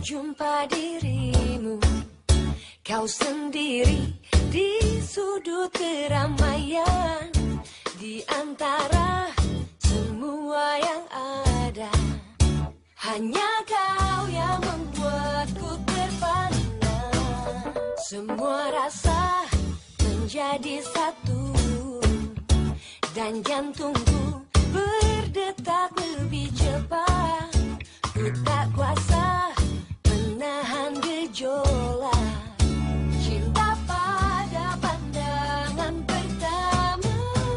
jumpa dirimu, kau sendiri di sudut keramaian, di antara semua yang ada. Hanya kau yang membuatku terpana. Semua rasa menjadi satu, dan jantungku berdetak lebih cepat. Ku tak kuasa menahan gejolak cinta pada pandangan pertama.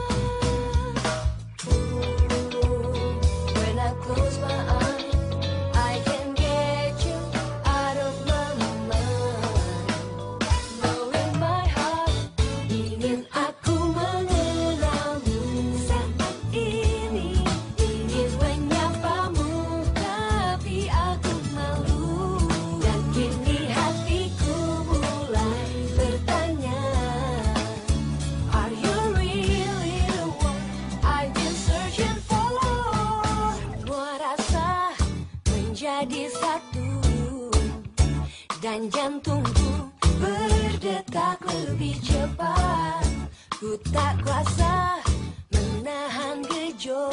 When I close my eyes, I can get you out of my mind. Knowing my heart, ingin aku mengenalmu. Saat ini ingin menyapamu, tapi aku malu. Dan kini hatiku mulai bertanya, are you really the one I've been searching for? Semua rasa menjadi satu, dan jantungku berdetak lebih cepat. Ku tak kuasa menahan gejolak